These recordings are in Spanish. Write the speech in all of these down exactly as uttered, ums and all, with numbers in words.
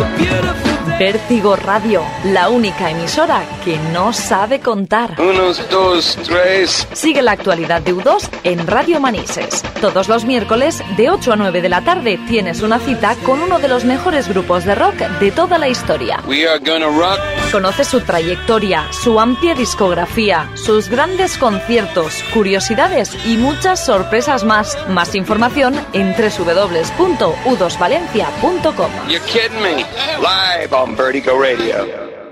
Vértigo Radio, la única emisora que no sabe contar. Unos, dos, tres. Sigue la actualidad de U dos en Radio Manises. Todos los miércoles, de ocho a nueve de la tarde, tienes una cita con uno de los mejores grupos de rock de toda la historia. We are gonna rock. Conoce su trayectoria, su amplia discografía, sus grandes conciertos, curiosidades y muchas sorpresas más. Más información en doble u doble u doble u punto u dos valencia punto com. You're kidding me. Live on Vertigo Radio.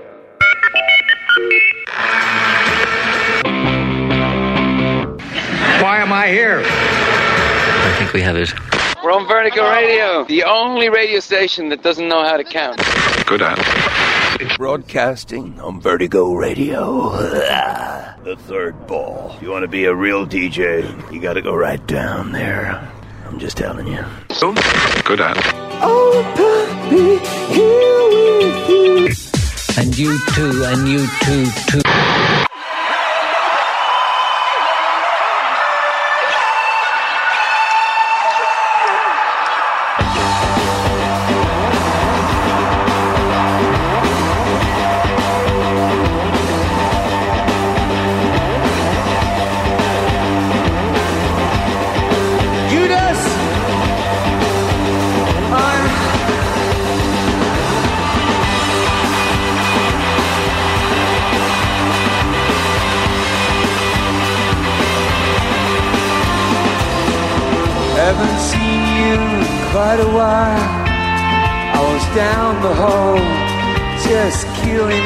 Why am I here? I think we have it. We're on Vertigo Radio, the only radio station that doesn't know how to count. Good at Broadcasting on Vertigo Radio. The third ball. You want to be a real D J, you got to go right down there. I'm just telling you. So good at Oh, puppy, here with you. And you too, and you too, too. Haven't seen you in quite a while. I was down the hall, just killing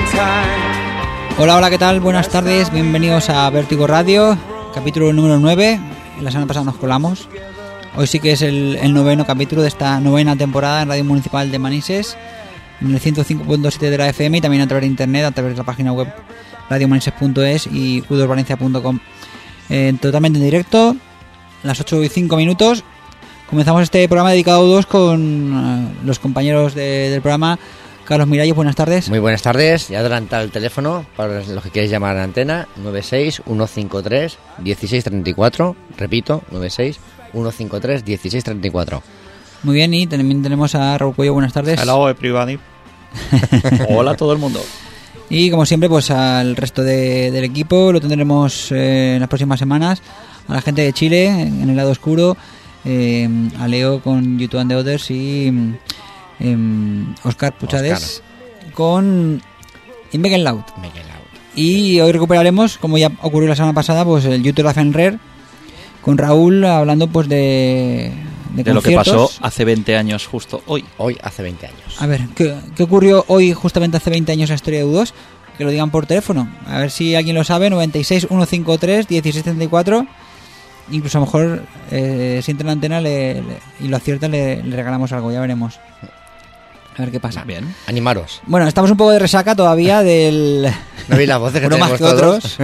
time. Hola, hola, ¿qué tal? Buenas tardes, bienvenidos a Vértigo Radio, capítulo número nueve. La semana pasada nos colamos. Hoy sí que es el, el noveno capítulo de esta novena temporada en Radio Municipal de Manises, en el ciento cinco punto siete de la F M y también a través de internet, a través de la página web radio manises punto es y u dos valencia punto com. Eh, totalmente en directo, las ocho y cinco minutos. Comenzamos este programa dedicado a U dos con uh, los compañeros de, del programa. Carlos Miralles, buenas tardes. Muy buenas tardes. Ya adelanta el teléfono para los que queréis llamar a la antena: nueve seis uno cinco tres uno seis tres cuatro. Repito, nueve seis uno cinco tres uno seis tres cuatro. Muy bien, y también tenemos a Raúl Cuello, buenas tardes. Hello, everybody. Hola a todo el mundo. Y como siempre, pues al resto de, del equipo lo tendremos eh, en las próximas semanas. A la gente de Chile, en el lado oscuro, eh, a Leo con YouTube and the Others y eh, Oscar Puchades Oscar. Con Make It Loud. Make It Loud. Y hoy recuperaremos, como ya ocurrió la semana pasada, pues el YouTube of Rare con Raúl hablando pues de de, de lo que pasó hace veinte años justo hoy. Hoy hace veinte años. A ver, ¿qué, qué ocurrió hoy justamente hace veinte años en la historia de U dos? Que lo digan por teléfono. A ver si alguien lo sabe. nueve seis uno cinco tres uno seis tres cuatro. Incluso a lo mejor eh, si entra en la antena le, le, y lo acierta le, le regalamos algo, ya veremos. A ver qué pasa. Bien. Animaros. Bueno, estamos un poco de resaca todavía del... No vi las voces que uno más tenemos que otros.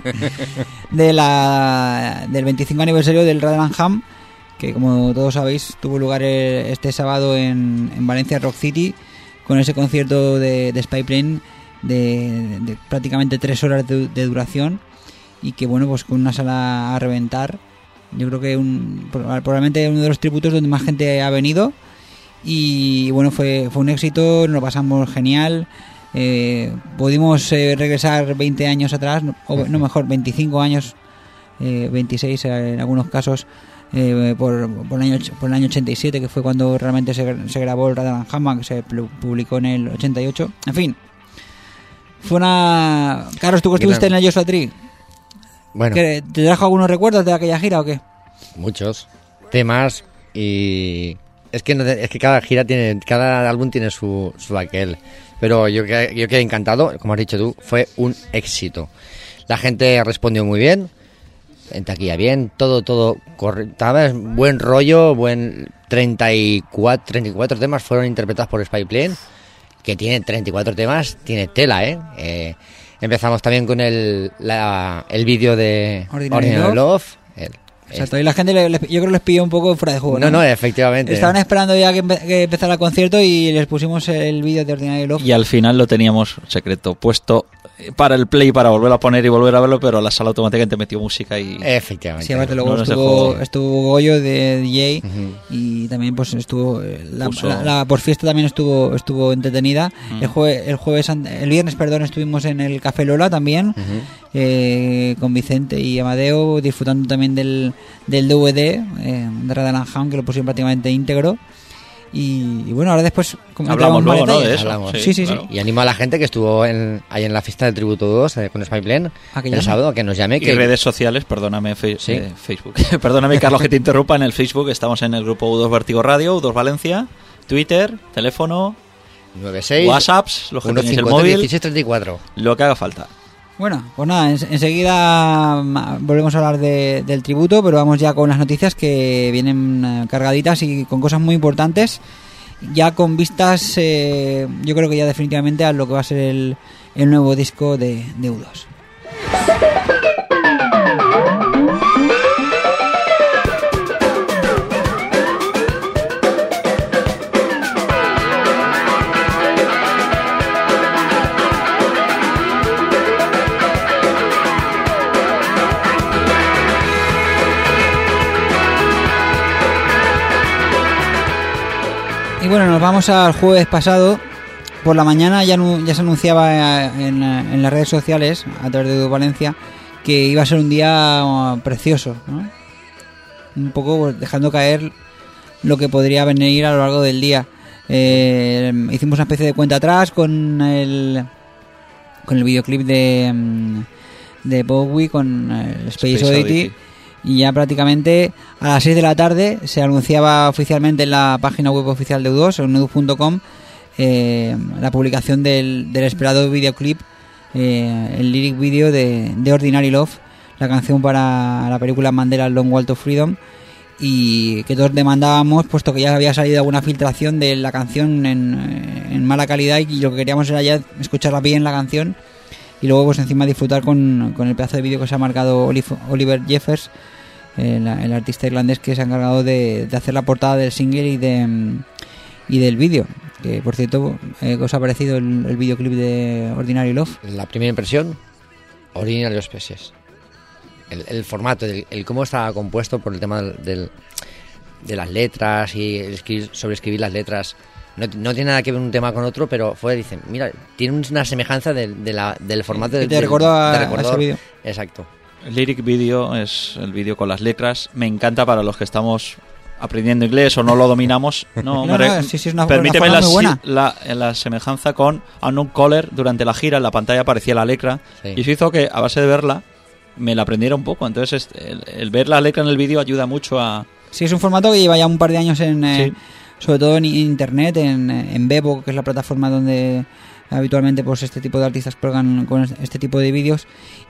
de la, del veinticinco aniversario del Rotherham Ham, que como todos sabéis tuvo lugar este sábado en, en Valencia Rock City, con ese concierto de, de Spy Plane de, de prácticamente tres horas de, de duración, y que bueno, pues con una sala a reventar. Yo creo que un, probablemente uno de los tributos donde más gente ha venido, y bueno, fue, fue un éxito, nos lo pasamos genial. Eh, pudimos eh, regresar veinte años atrás, o no, mejor veinticinco años, eh, veintiséis en algunos casos, eh, por, por, el año, por el año ochenta y siete, que fue cuando realmente se, se grabó el Rotherham Ham, que se publicó en el ochenta y ocho. En fin, fue una... Carlos, ¿tú que estuviste en el Joshua Tree? Bueno. ¿Te trajo algunos recuerdos de aquella gira o qué? Muchos temas, y es que no, es que cada gira tiene, cada álbum tiene su, su aquel, pero yo que yo quedé encantado, como has dicho tú, fue un éxito. La gente respondió muy bien, en taquilla bien, todo todo correcto, buen rollo, buen treinta y cuatro temas fueron interpretados por Spy Plane, que tiene treinta y cuatro temas, tiene tela, eh. eh Empezamos también con el la, el vídeo de Ordinary, Ordinary Love. Love. El, Exacto, y la gente le, le, yo creo que les pilló un poco fuera de juego. No, no, no, efectivamente. Estaban esperando ya que, empe- que empezara el concierto y les pusimos el vídeo de Ordinary Love. Y al final lo teníamos secreto puesto para el play para volver a poner y volver a verlo, pero la sala automáticamente metió música y... Efectivamente. Sí, aparte luego No nos estuvo, dejó- estuvo Goyo de D J Ujú. y también pues estuvo eh, la, Puso- la, la posfiesta también estuvo estuvo entretenida. Mm. El jueves el jueves an- el viernes, perdón, estuvimos en el Café Lola también Ujú. eh, con Vicente y Amadeo disfrutando también del, del D V D eh, de Radioland Hound, que lo pusieron prácticamente íntegro. Y, y bueno, ahora después Hablamos entramos más luego, ¿no? detalles. De eso. Hablamos. Sí, sí, sí. claro. Y animo a la gente que estuvo en, ahí en la fiesta del Tributo dos eh, con Spyplen ¿A que el llame? sábado, que nos llame. Y Que redes sociales, perdóname, fe- Sí. eh, Facebook. Perdóname, Carlos, que te interrumpa. En el Facebook estamos en el grupo U dos Vértigo Radio, U dos Valencia, Twitter, teléfono, nueve seis WhatsApps, los que uno tenéis el cincuenta móvil, dieciséis treinta y cuatro. lo que haga falta. Bueno, pues nada, en- enseguida ma- volvemos a hablar de- del tributo, pero vamos ya con las noticias que vienen eh, cargaditas y con cosas muy importantes, ya con vistas, eh, yo creo que ya definitivamente a lo que va a ser el, el nuevo disco de, de U dos. Y bueno, nos vamos al jueves pasado. Por la mañana ya, anu- ya se anunciaba eh, en, eh, en las redes sociales, a través de U dos Valencia, que iba a ser un día uh, precioso, ¿no? Un poco pues, dejando caer lo que podría venir a lo largo del día. Eh, hicimos una especie de cuenta atrás con el con el videoclip de, mm, de Bowie, con el Space, Space Oddity. Oddity. Y ya prácticamente a las seis de la tarde se anunciaba oficialmente en la página web oficial de U dos, en u dos punto com, eh, la publicación del, del esperado videoclip, eh, el lyric video de, de Ordinary Love, la canción para la película Mandela Long Walk to Freedom, y que todos demandábamos, puesto que ya había salido alguna filtración de la canción en, en mala calidad, y lo que queríamos era ya escucharla bien la canción y luego pues encima disfrutar con, con el pedazo de vídeo que se ha marcado Olif- Oliver Jeffers, el, el artista irlandés que se ha encargado de, de hacer la portada del single y de mm, y del vídeo. Que por cierto, eh, ¿qué os ha parecido el, el videoclip de Ordinary Love? La primera impresión, Ordinary Species. El, el formato, el, el cómo estaba compuesto por el tema del, del- de las letras y el escribir, sobreescribir las letras. No, no tiene nada que ver un tema con otro, pero fue, dicen, mira, tiene una semejanza del, de la, del formato Que del, te del- recordó a- de a recordar. ese vídeo. Exacto. El lyric video es el vídeo con las letras. Me encanta para los que estamos aprendiendo inglés o no lo dominamos. No, No, me re- no, sí, sí, es una- permíteme una la, forma muy buena. la, la semejanza con Unknown Caller. Durante la gira en la pantalla aparecía la letra Sí. y eso hizo que a base de verla me la aprendiera un poco. Entonces este, el, el ver la letra en el vídeo ayuda mucho a... Sí, es un formato que lleva ya un par de años en, eh, Sí. sobre todo en internet, en, en Bebo, que es la plataforma donde habitualmente pues este tipo de artistas colgan con este tipo de vídeos,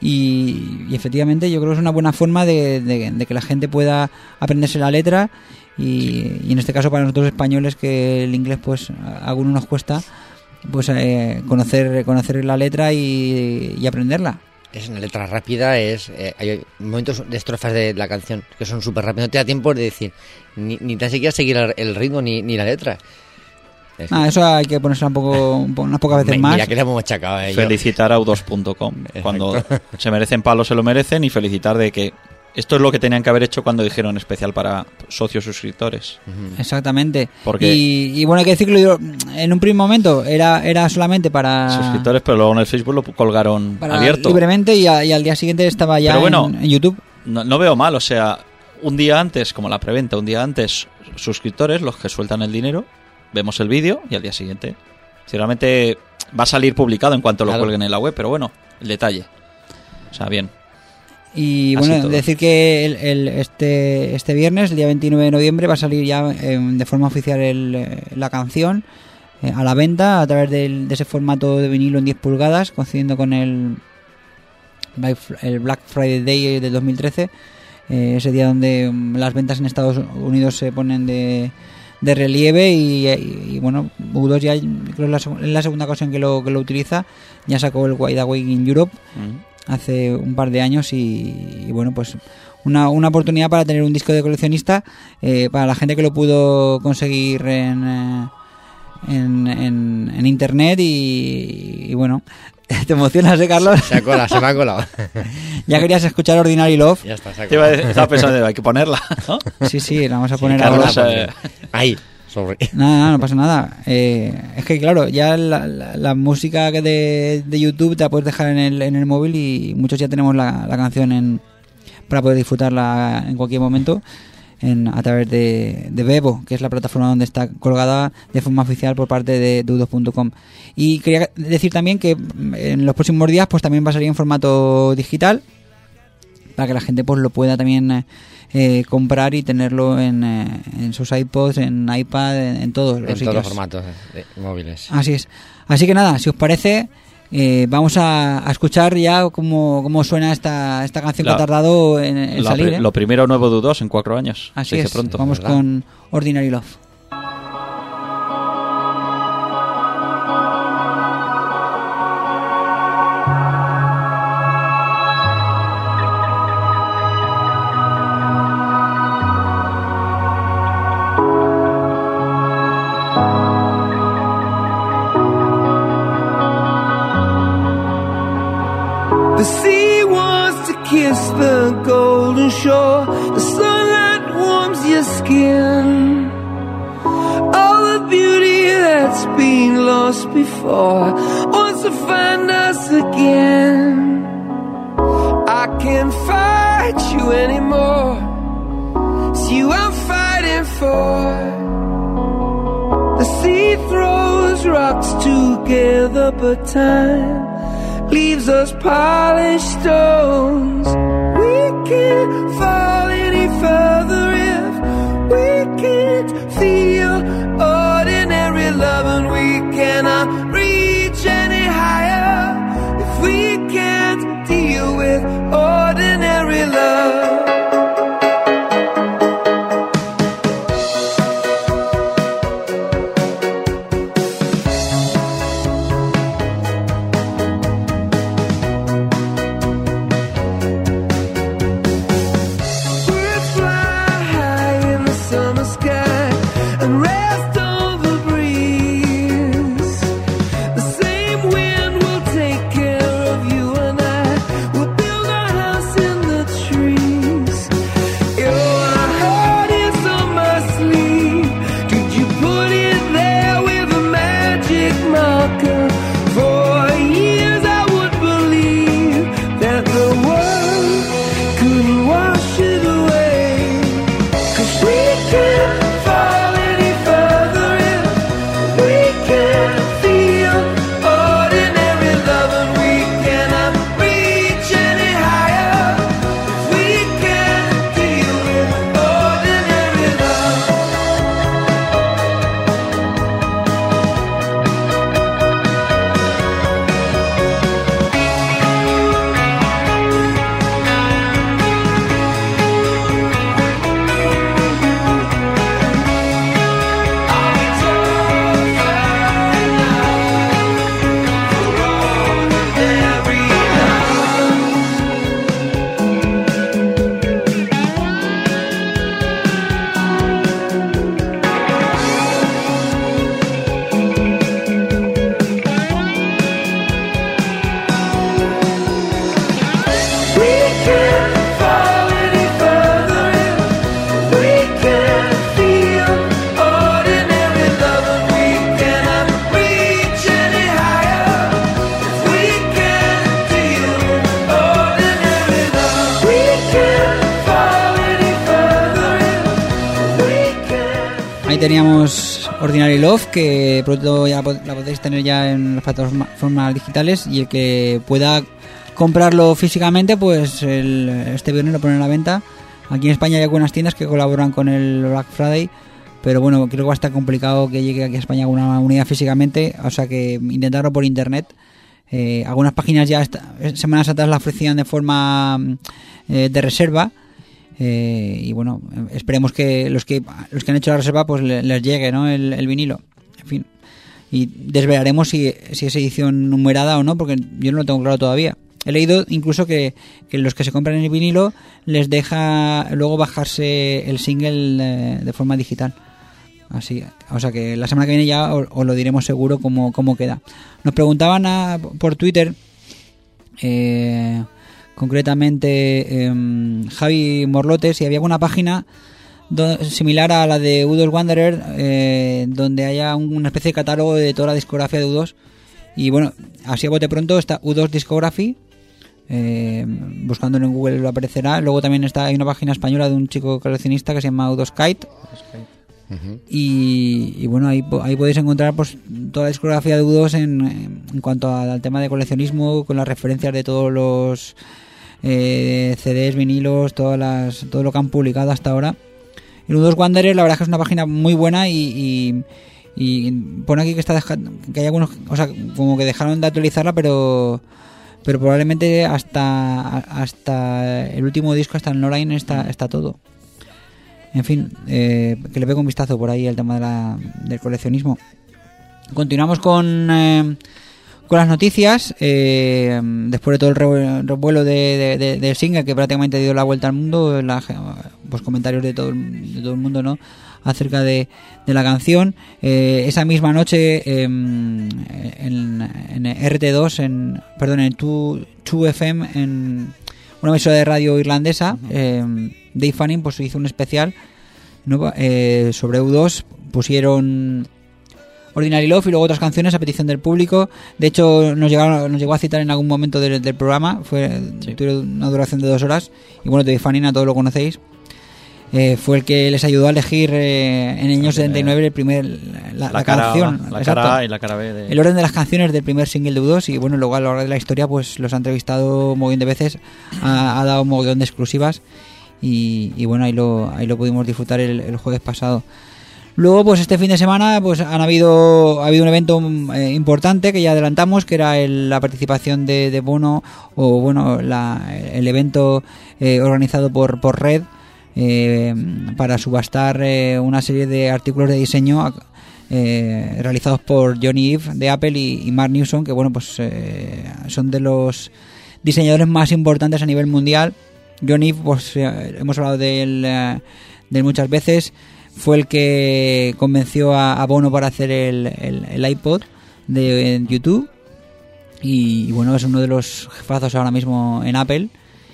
y, y efectivamente yo creo que es una buena forma de, de- de que la gente pueda aprenderse la letra y, y en este caso para nosotros españoles, que el inglés pues a algunos nos cuesta, pues eh, conocer conocer la letra y, y aprenderla. Es una letra rápida, es eh, hay momentos de estrofas de la canción que son súper rápidos, no te da tiempo de decir, ni, ni tan siquiera seguir el, el ritmo ni, ni la letra. Es Ah, que- eso hay que ponérselo un poco, un po- unas pocas veces Me- más. Mira que le hemos machacado a ello. Felicitar a u dos punto com. Cuando se merecen palos se lo merecen, y felicitar de que esto es lo que tenían que haber hecho cuando dijeron especial para socios suscriptores. Ujú. Exactamente. Porque- Y, y bueno, hay que decir que lo- en un primer momento era, era solamente para, Suscriptores, pero luego en el Facebook lo colgaron para abierto. libremente, y, a- y al día siguiente estaba ya Pero bueno, en, en YouTube. No, no veo mal, o sea, un día antes, como la preventa, un día antes, suscriptores, los que sueltan el dinero, vemos el vídeo y al día siguiente. Seguramente va a salir publicado en cuanto lo Claro. cuelguen en la web, pero bueno, el detalle. O sea, bien. Y Así bueno, todo. decir que el, el- este, este viernes, el día veintinueve de noviembre, va a salir ya eh, de forma oficial el, eh, la canción eh, a la venta a través del- de ese formato de vinilo en diez pulgadas, coincidiendo con el, Black Fr- el Black Friday Day del dos mil trece, eh, ese día donde mm, las ventas en Estados Unidos se ponen de, de relieve, y, y- y bueno, U dos ya creo que es la, seg- es la segunda ocasión que lo, que lo utiliza. Ya sacó el Wide Awake in Europe Mm. hace un par de años, y, y bueno, pues una, una oportunidad para tener un disco de coleccionista, eh, para la gente que lo pudo conseguir en, eh, en, en, en internet, y, y bueno, ¿Te emocionas, eh, Carlos? Se ha colado, se me ha colado. Ya querías escuchar Ordinary Love. Ya está, se ha Te iba a colado. decir- Estaba pensando, hay que ponerla, ¿no? Sí, sí, la vamos a Sí, poner Carlos, ahora. eh, Ahí, sobre. Nada, nada, no pasa nada. Eh, es que, claro, ya la, la- la música que de, de YouTube te la puedes dejar en el, en el móvil y muchos ya tenemos la, la canción en, para poder disfrutarla en cualquier momento en, a través de, de Vevo, que es la plataforma donde está colgada de forma oficial por parte de dudos punto com. Y quería decir también que en los próximos días pues también va a salir en formato digital para que la gente pues lo pueda también eh, comprar y tenerlo en, eh, en sus iPods, en iPad, en, en todos los En sitios. todos los formatos de móviles. Así es. Así que nada, si os parece, eh, vamos a, a escuchar ya cómo, cómo suena esta, esta canción La- que ha tardado en, en la salir. pri- ¿eh? Lo primero nuevo de U dos en cuatro años. Así se dice es. pronto. Vamos ¿verdad? con Ordinary Love. The sea wants to kiss the golden shore. The sunlight warms your skin. All the beauty that's been lost before wants to find us again. I can't fight you anymore. It's you I'm fighting for. The sea throws rocks together, but time leaves us polished stones. We can't fall any further if we can't feel ordinary love, and we cannot reach any higher if we can't deal with ordinary love. Birds fly high in the summer sky and rest on the breeze. The same wind will take care of you and I. We'll build our house in the trees. Your heart is on my sleeve. Did you put it there with a magic marker? For years I would believe that the world couldn't wash it away. 'Cause we can't fall any further if we can't feel ordinary love, and we cannot reach any higher if we can't deal with ordinary love. We can't fall any further if we can't feel ordinary love, and we cannot reach any higher if we can't deal with ordinary love. We can't fall any further if we can't. Ahí teníamos Ordinary Love, que pronto ya pod- la podéis tener ya en las plataformas digitales, y el que pueda comprarlo físicamente, pues el, este viernes lo ponen a la venta. Aquí en España hay algunas tiendas que colaboran con el Black Friday, pero bueno, creo que va a estar complicado que llegue aquí a España alguna unidad físicamente, o sea que intentarlo por internet. Eh, algunas páginas ya esta- semanas atrás la ofrecían de forma eh, de reserva. Eh, y bueno, esperemos que los que los que han hecho la reserva pues le- les llegue, ¿no? el, el vinilo, en fin, y desvelaremos si, si es edición numerada o no, porque yo no lo tengo claro todavía. He leído incluso que, que los que se compran el vinilo les deja luego bajarse el single de, de forma digital, Así, o sea que la semana que viene ya os, os lo diremos seguro cómo, cómo queda. Nos preguntaban a, por Twitter, eh, concretamente eh, Javi Morlote, si había alguna página do, similar a la de U dos Wanderer, eh, donde haya un, una especie de catálogo de toda la discografía de U dos. Y bueno, así a bote pronto está U dos Discography, eh, buscándolo en Google lo aparecerá. Luego también está, hay una página española de un chico coleccionista que se llama U dos Kite. Uh-huh. Y, y bueno, ahí, ahí podéis encontrar pues toda la discografía de U dos en, en cuanto al tema de coleccionismo, con las referencias de todos los eh, C Ds, vinilos, todas las, todo lo que han publicado hasta ahora. El U dos Wanderer, la verdad es que es una página muy buena y, y, y pone aquí que está dejando, que hay algunos, o sea, como que dejaron de actualizarla, pero pero probablemente hasta hasta el último disco, hasta el No Line, está, está todo. En fin, eh, que le pegue un vistazo por ahí el tema de la, del coleccionismo. Continuamos con eh, con las noticias. Eh, después de todo el revuelo de, de, de, del single que prácticamente dio la vuelta al mundo, la, pues comentarios de todo, de todo el mundo, ¿no?, acerca de, de la canción. Eh, esa misma noche eh, en, en R T dos, en, perdón, en dos F M, en una emisora de radio irlandesa, eh, Dave Fanning pues hizo un especial, ¿no?, eh, sobre U dos. Pusieron Ordinary Love y luego otras canciones a petición del público. De hecho, nos llegaron, nos llegó a citar en algún momento del, del programa. Fue sí. Tuvo una duración de dos horas. Y bueno, Dave Fanning, a todos lo conocéis. Eh, fue el que les ayudó a elegir eh, en el año setenta y nueve el primer, la, la, la cara, canción. La exacto, cara A y la cara B. De... El orden de las canciones del primer single de U dos. Y bueno, luego a lo largo de la historia pues los ha entrevistado un montón de veces. Ha, ha dado un montón de exclusivas. Y, y bueno, ahí lo, ahí lo pudimos disfrutar el, el jueves pasado. Luego, pues este fin de semana pues han habido ha habido un evento eh, importante que ya adelantamos, que era el, la participación de, de Bono, o bueno, la, el evento eh, organizado por, por Red, eh, para subastar eh, una serie de artículos de diseño eh, realizados por Johnny Ive de Apple y, y Mark Newson, que bueno, pues eh, son de los diseñadores más importantes a nivel mundial. Johnny Ive, pues eh, hemos hablado de él, eh, de él muchas veces. Fue el que convenció a, a Bono para hacer el, el, el iPod de YouTube. Y, y bueno, es uno de los jefazos ahora mismo en Apple.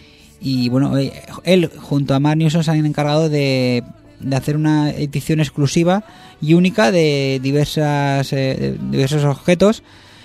Y bueno, él junto a Mark Newson se han encargado de, de hacer una edición exclusiva y única de diversas eh, de diversos objetos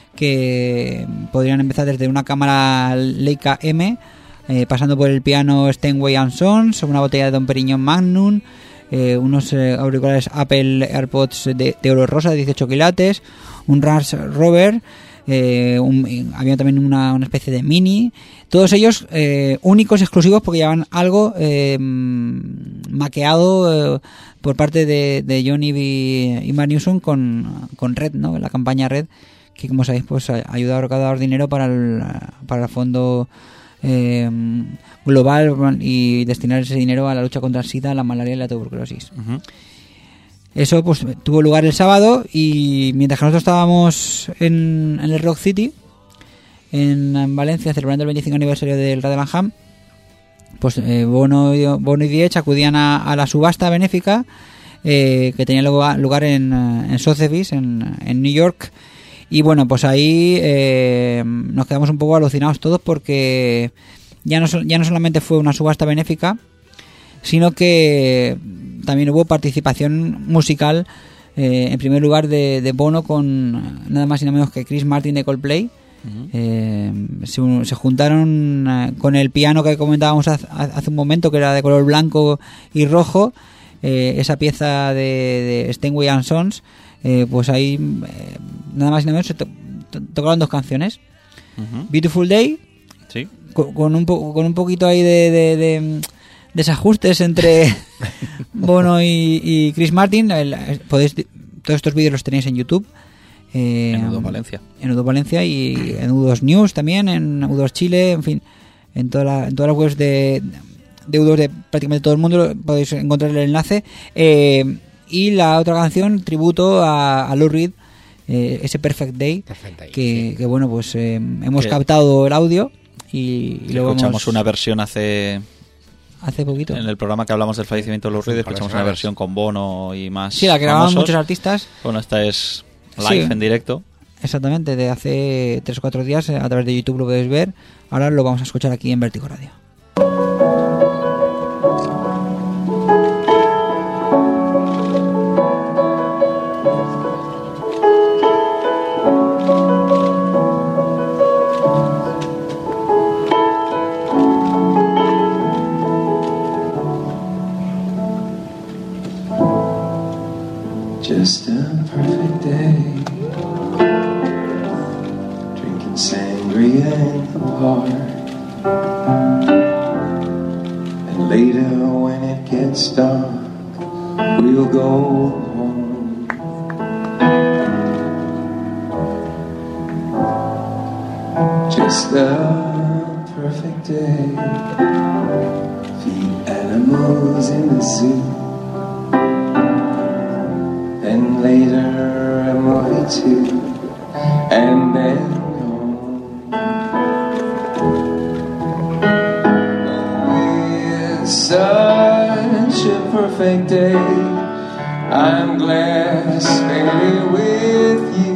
que podrían empezar desde una cámara Leica M, eh, pasando por el piano Steinway and Sons, una botella de Dom Perignon Magnum, Eh, unos eh, auriculares Apple AirPods de, de oro rosa de dieciocho quilates, un Ras Rover, eh, un, había también una, una especie de Mini, todos ellos eh, únicos, exclusivos, porque llevan algo eh, maqueado eh, por parte de, de Johnny y, y Mark Newson con, con Red, ¿no?, la campaña Red, que como sabéis pues ayuda a recaudar dinero para el, para el fondo Eh, global y destinar ese dinero a la lucha contra el SIDA, la malaria y la tuberculosis. Uh-huh. Eso pues tuvo lugar el sábado, y mientras que nosotros estábamos en, en el Rock City, en, en Valencia, celebrando el veinticinco aniversario del Radiant, pues eh, Bono, y, Bono y Diech acudían a, a la subasta benéfica eh, que tenía lugar, lugar en, en Sotheby's, en, en New York. Y bueno, pues ahí eh, nos quedamos un poco alucinados todos, porque ya no, ya no solamente fue una subasta benéfica, sino que también hubo participación musical, eh, en primer lugar de, de Bono con nada más y nada menos que Chris Martin de Coldplay. Uh-huh. eh, se, se juntaron eh, con el piano que comentábamos hace, hace un momento, que era de color blanco y rojo, eh, esa pieza de, de Steinway and Sons. Eh, pues ahí eh, nada más y nada menos se to- to- tocaron dos canciones. Uh-huh. Beautiful Day, sí, con, con un po- con un poquito ahí de, de, de desajustes entre Bono y, y Chris Martin. El, podéis, todos estos vídeos los tenéis en YouTube, eh, en U dos Valencia, en U dos Valencia y en U dos News también, en U dos Chile, en fin, en, toda la, en todas las webs de, de U dos de prácticamente todo el mundo podéis encontrar el enlace. eh, Y la otra canción, tributo a, a Lou Reed, eh, ese Perfect Day, Perfect Day que, sí. que bueno, pues eh, hemos que captado el audio y, y lo escuchamos vamos... una versión hace hace poquito. En el programa que hablamos del fallecimiento de Lou Reed escuchamos una semanas. versión con Bono y más. Sí, la que grababan famosos. muchos artistas. Bueno, esta es live Sí. en directo. Exactamente, de hace tres o cuatro días, a través de YouTube lo podéis ver. Ahora lo vamos a escuchar aquí en Vértigo Radio. Just a perfect day, drinking sangria in the park, and later when it gets dark, we'll go home. Just a perfect day, feed animals in the zoo, and later a movie too, and then home. It's such a perfect day, I'm glad I spent it with you.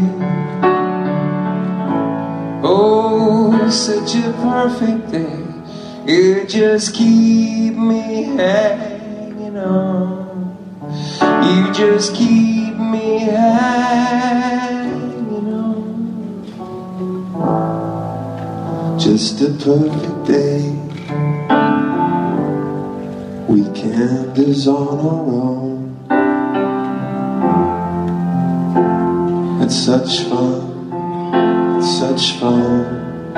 Oh, such a perfect day, you just keep me hanging on. You just keep me hanging on. Just a perfect day. Weekend is on our own. It's such fun. It's such fun.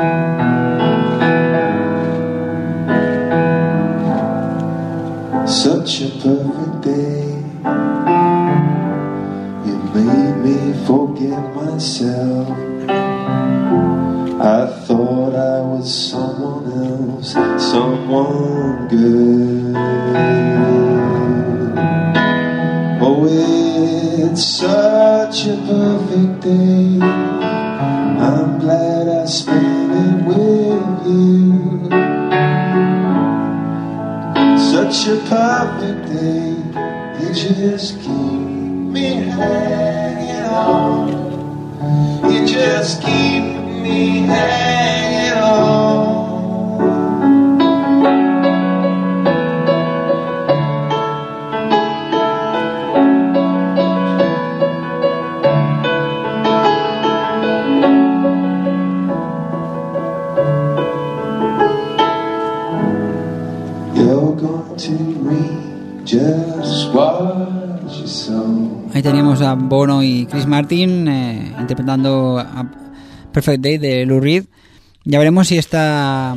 Such a perfect day. Made me forget myself. I thought I was someone else, someone good. Oh, it's such a perfect day. I'm glad I spent it with you. Such a perfect day. You just keep me hanging on. You just keep me hanging on. You're going to read just what you saw. Ahí teníamos a Bono y Chris Martin eh, interpretando a Perfect Day de Lou Reed. Ya veremos si esta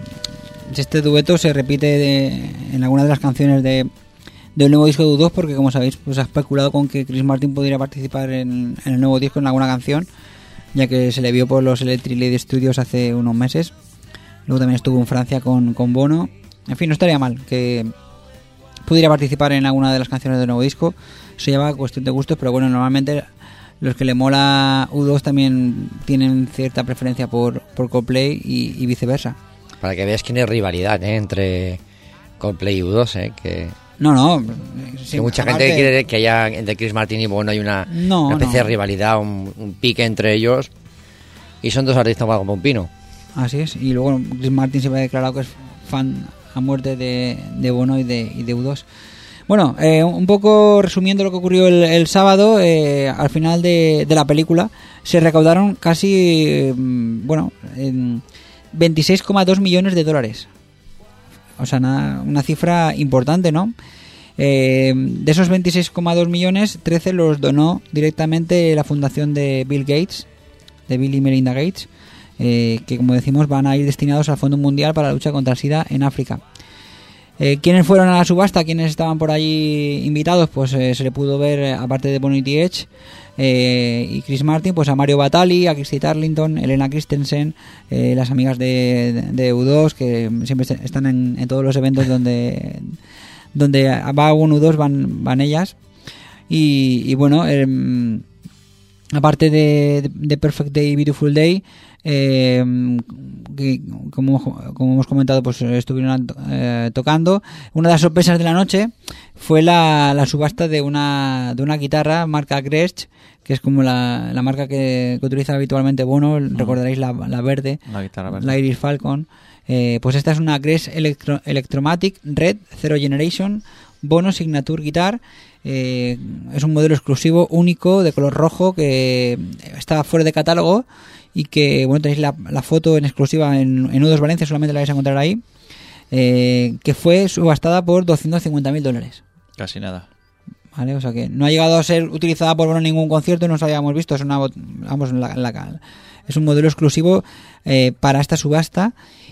si este dueto se repite de, en alguna de las canciones de del nuevo disco de U dos, porque como sabéis pues ha especulado con que Chris Martin pudiera participar en, en el nuevo disco en alguna canción, ya que se le vio por los Electric Lady Studios hace unos meses. Luego también estuvo en Francia con, con Bono. En fin, no estaría mal que pudiera participar en alguna de las canciones del nuevo disco. Eso ya va cuestión de gustos, pero bueno, normalmente los que le mola U dos también tienen cierta preferencia por, por Coldplay y, y viceversa. Para que veas que no hay rivalidad, ¿eh? Entre Coldplay y U dos, ¿eh? Que, no, no. que mucha aparte, gente quiere que haya entre Chris Martin y Bono hay una, no, una especie no. de rivalidad, un, un pique entre ellos. Y son dos artistas como un pino. Así es. Y luego Chris Martin siempre ha declarado que es fan a muerte de, de Bono y de, y de U dos. Bueno, eh, un poco resumiendo lo que ocurrió el, el sábado, eh, al final de, de la película se recaudaron casi, eh, bueno, eh, veintiséis coma dos millones de dólares. O sea, una, una cifra importante, ¿no? Eh, de esos veintiséis coma dos millones, trece los donó directamente la fundación de Bill Gates, de Bill y Melinda Gates, eh, que como decimos van a ir destinados al Fondo Mundial para la lucha contra el SIDA en África. Eh, ¿Quiénes fueron a la subasta? ¿Quiénes estaban por allí invitados? Pues eh, se le pudo ver, eh, aparte de Bonnie T. Edge eh, y Chris Martin, pues a Mario Batali, a Christy Turlington, Elena Christensen, eh, las amigas de, de, de U dos, que siempre están en, en todos los eventos donde donde va un U dos, van, van ellas. Y, y bueno, eh, aparte de, de Perfect Day, Beautiful Day, eh, que como, como hemos comentado, pues estuvieron eh, tocando. Una de las sorpresas de la noche fue la, la subasta de una de una guitarra marca Gretsch, que es como la, la marca que, que utiliza habitualmente Bono. Mm. Recordaréis la, la verde, la guitarra verde, la Iris Falcon. Eh, pues esta es una Gretsch Electro, Electromatic Red Zero Generation Bono Signature Guitar. Eh, es un modelo exclusivo, único, de color rojo, que está fuera de catálogo y que, bueno, tenéis la, la foto en exclusiva en, en U dos Valencia, solamente la vais a encontrar ahí, eh, que fue subastada por doscientos cincuenta mil dólares. Casi nada. Vale, o sea que no ha llegado a ser utilizada por bueno, ningún concierto, no nos habíamos visto, es una, vamos, la, la, es un modelo exclusivo eh, para esta subasta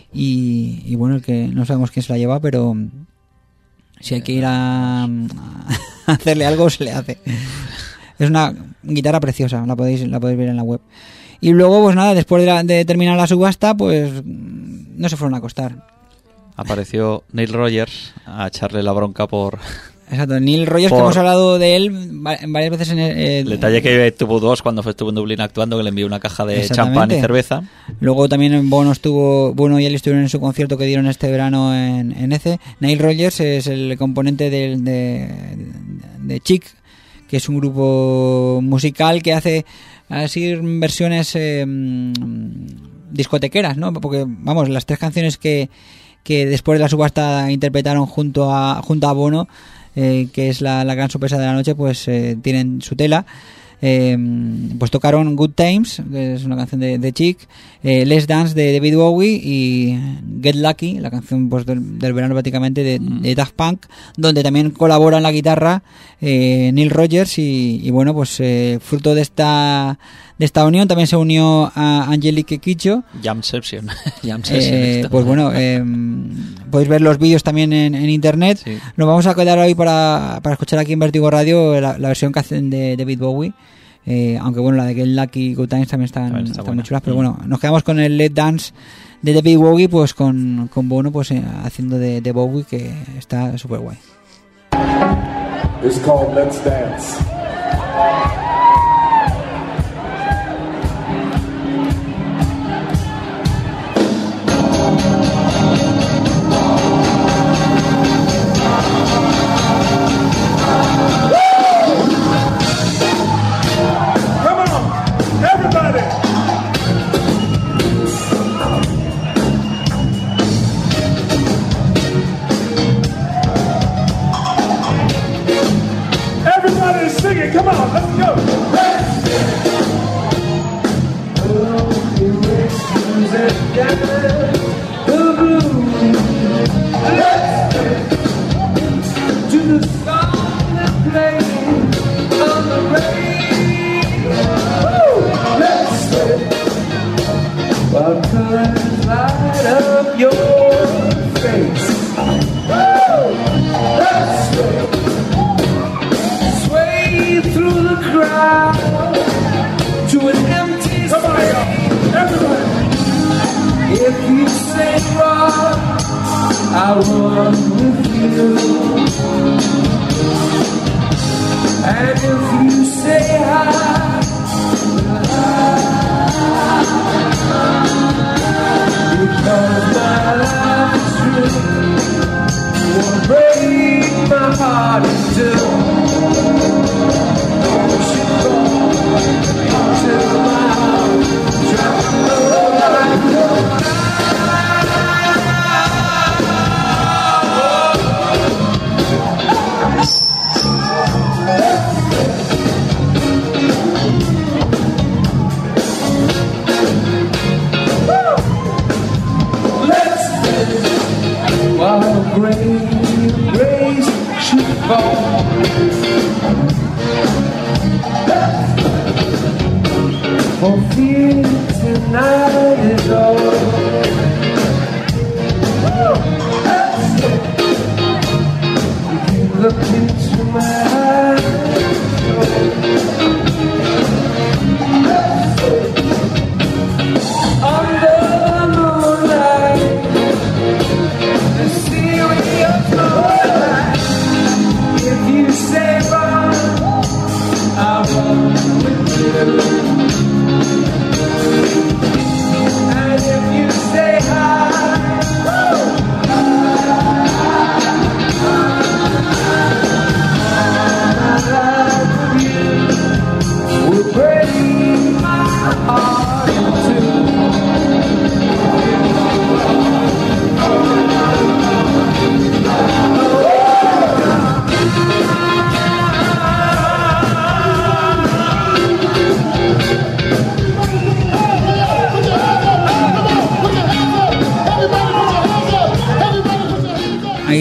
y, y bueno, el que no sabemos quién se la lleva, pero si hay que ir a, a hacerle algo, se le hace. Es una guitarra preciosa, la podéis la podéis ver en la web. Y luego, pues nada, después de, la, de terminar la subasta, pues no se fueron a acostar. Apareció Neil Rogers a echarle la bronca por... Exacto, Neil Rogers, por... que hemos hablado de él varias veces en el... el detalle que tuvo dos cuando fue, estuvo en Dublín actuando, que le envió una caja de champán y cerveza. Luego también Bono estuvo, Bono y él estuvieron en su concierto que dieron este verano en, en E C E. Neil Rogers es el componente de, de, de Chic, que es un grupo musical que hace así versiones eh, discotequeras, ¿no? Porque, vamos, las tres canciones que, que después de la subasta interpretaron junto a, junto a Bono, Eh, que es la, la gran sorpresa de la noche, pues eh, tienen su tela. Eh, pues tocaron Good Times, que es una canción de, de Chic, eh, Let's Dance de David Bowie y Get Lucky, la canción pues, del, del verano prácticamente de, de Daft Punk, donde también colabora en la guitarra eh, Neil Rogers y, y bueno, pues eh, fruto de esta de esta unión también se unió a Angelique Kidjo. Jam Session. Jam Session eh, pues bueno, eh, podéis ver los vídeos también en, en internet. Sí. Nos vamos a quedar hoy para, para escuchar aquí en Vértigo Radio la, la versión que hacen de David Bowie. Eh, aunque bueno, la de Get Lucky y Good Times también están, también está están muy chulas, pero bueno, nos quedamos con el Let's Dance de David Bowie, pues con, con Bono pues eh, haciendo de, de Bowie, que está súper guay. It's called Let's Dance. Come on, let's go. To the song that plays on the radio. Let's go. While colors light up your face. Let's go. Through the crowd to an empty Come on, y'all. Everybody. If you say rock, I run with you. And if you say high, because my life is true, you wanna break my heart in two.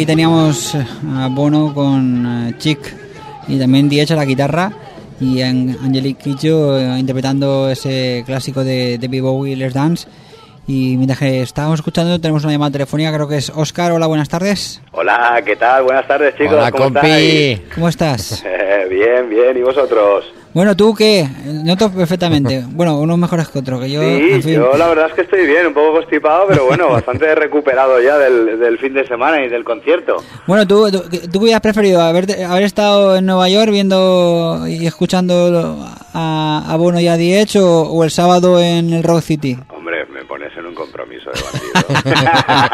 ahí teníamos a Bono con eh, Chic y también The Edge a la guitarra y An- Angelique Kidjo eh, interpretando ese clásico de David Bowie, Let's Dance. Y mientras que estábamos escuchando tenemos una llamada telefónica, creo que es Óscar. Hola, buenas tardes. Hola, ¿qué tal? Buenas tardes, chicos. Hola, ¿Cómo compi. estáis? ¿Cómo estás? Eh, bien, bien. ¿Y vosotros? Bueno, ¿tú qué? Noto perfectamente. Bueno, unos mejores que otros, que yo... Sí, en fin. yo la verdad es que estoy bien, un poco constipado, pero bueno, bastante recuperado ya del, del fin de semana y del concierto. Bueno, ¿tú, tú, tú hubieras preferido haber, haber estado en Nueva York viendo y escuchando a, a Bono y a The Edge o, o el sábado en el Rock City? Hombre, me pones en un compromiso de bandido.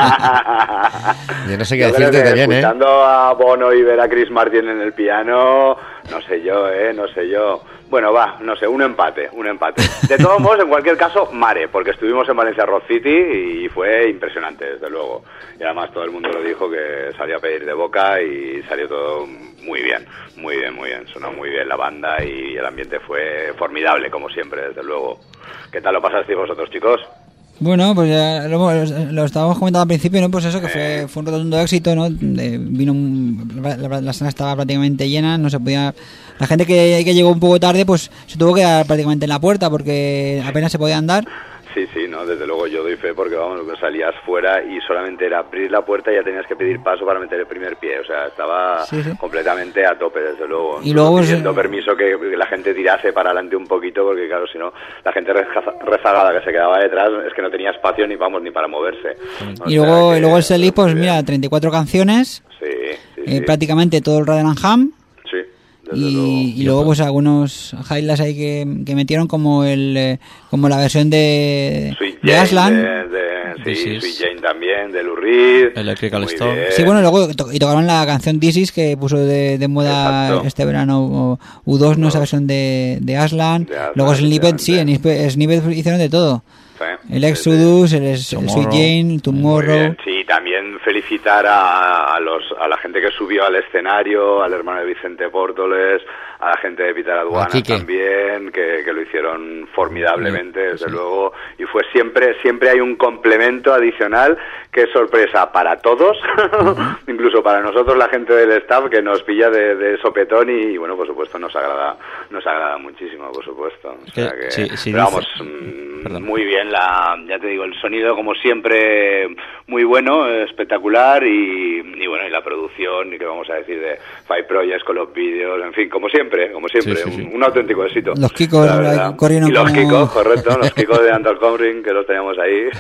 Yo no sé qué Yo creo decirte que también, ¿eh? escuchando a Bono y ver a Chris Martin en el piano, no sé yo, ¿eh? No sé yo. Bueno, va, no sé, un empate, un empate. De todos modos, en cualquier caso, mare, porque estuvimos en Valencia Rock City y fue impresionante, desde luego. Y además todo el mundo lo dijo que salió a pedir de boca y salió todo muy bien, muy bien, muy bien. Sonó muy bien la banda y el ambiente fue formidable, como siempre, desde luego. ¿Qué tal lo pasasteis vosotros, chicos? Bueno, pues ya lo, lo estábamos comentando al principio, ¿no? Pues eso, que fue, fue un rotundo éxito, ¿no? De, vino un- la, la, la sala estaba prácticamente llena, no se podía... La gente que, que llegó un poco tarde, pues se tuvo que quedar prácticamente en la puerta porque apenas se podía andar. Sí, sí, no, desde luego yo doy fe porque vamos, que salías fuera y solamente era abrir la puerta y ya tenías que pedir paso para meter el primer pie, o sea, estaba Sí, sí. completamente a tope, desde luego. Y luego, pues, pidiendo permiso que, que la gente tirase para adelante un poquito porque claro, si no, la gente rezaza- rezagada que se quedaba detrás es que no tenía espacio ni vamos ni para moverse. O Y sea luego, que- y luego el setlist, pues mira, treinta y cuatro canciones, Sí, sí, eh, sí. prácticamente todo el Rotherham. Sí, desde Y, luego. y luego pues algunos highlights ahí que, que metieron como el eh, como la versión de, Sweet de Jane, Aslan. de, de- sí, This is- Sweet Jane también, de Lou Reed. Electrical Muy Storm. bien. Sí, bueno, luego to- y tocaron la canción This Is que puso de, de moda Exacto. este verano o- U dos, ¿no? Esa versión de, de Aslan. De Aslan, Luego Snippet, sí, en efectivamente. Snippet Snippet hicieron de todo. Sí, El sí, sí. Exodus, el, es- el Sweet Tomorrow. Jane, Muy Tomorrow. bien. Sí, también felicitar a, a los a la gente que subió al escenario, al hermano de Vicente Pórtoles, a la gente de Peter Aduana Quique. también, que, que lo hicieron formidablemente, desde luego, y fue siempre siempre hay un complemento adicional que es sorpresa para todos, incluso para nosotros la gente del staff que nos pilla de, de sopetón y, bueno, por supuesto nos agrada nos agrada muchísimo, por supuesto. O sea Que que, sí, sí, pero dice- vamos, mm, Perdón. muy bien la, ya te digo, el sonido como siempre muy bueno, espectacular y, y bueno, y la producción y qué vamos a decir de Five Projects con los vídeos, en fin, como siempre, como siempre, Sí, sí, sí. Un, un auténtico éxito. Los Kikos, la verdad. ahí corriendo y los como- Kikos, correcto, los Kikos de Anton Comring que los teníamos ahí.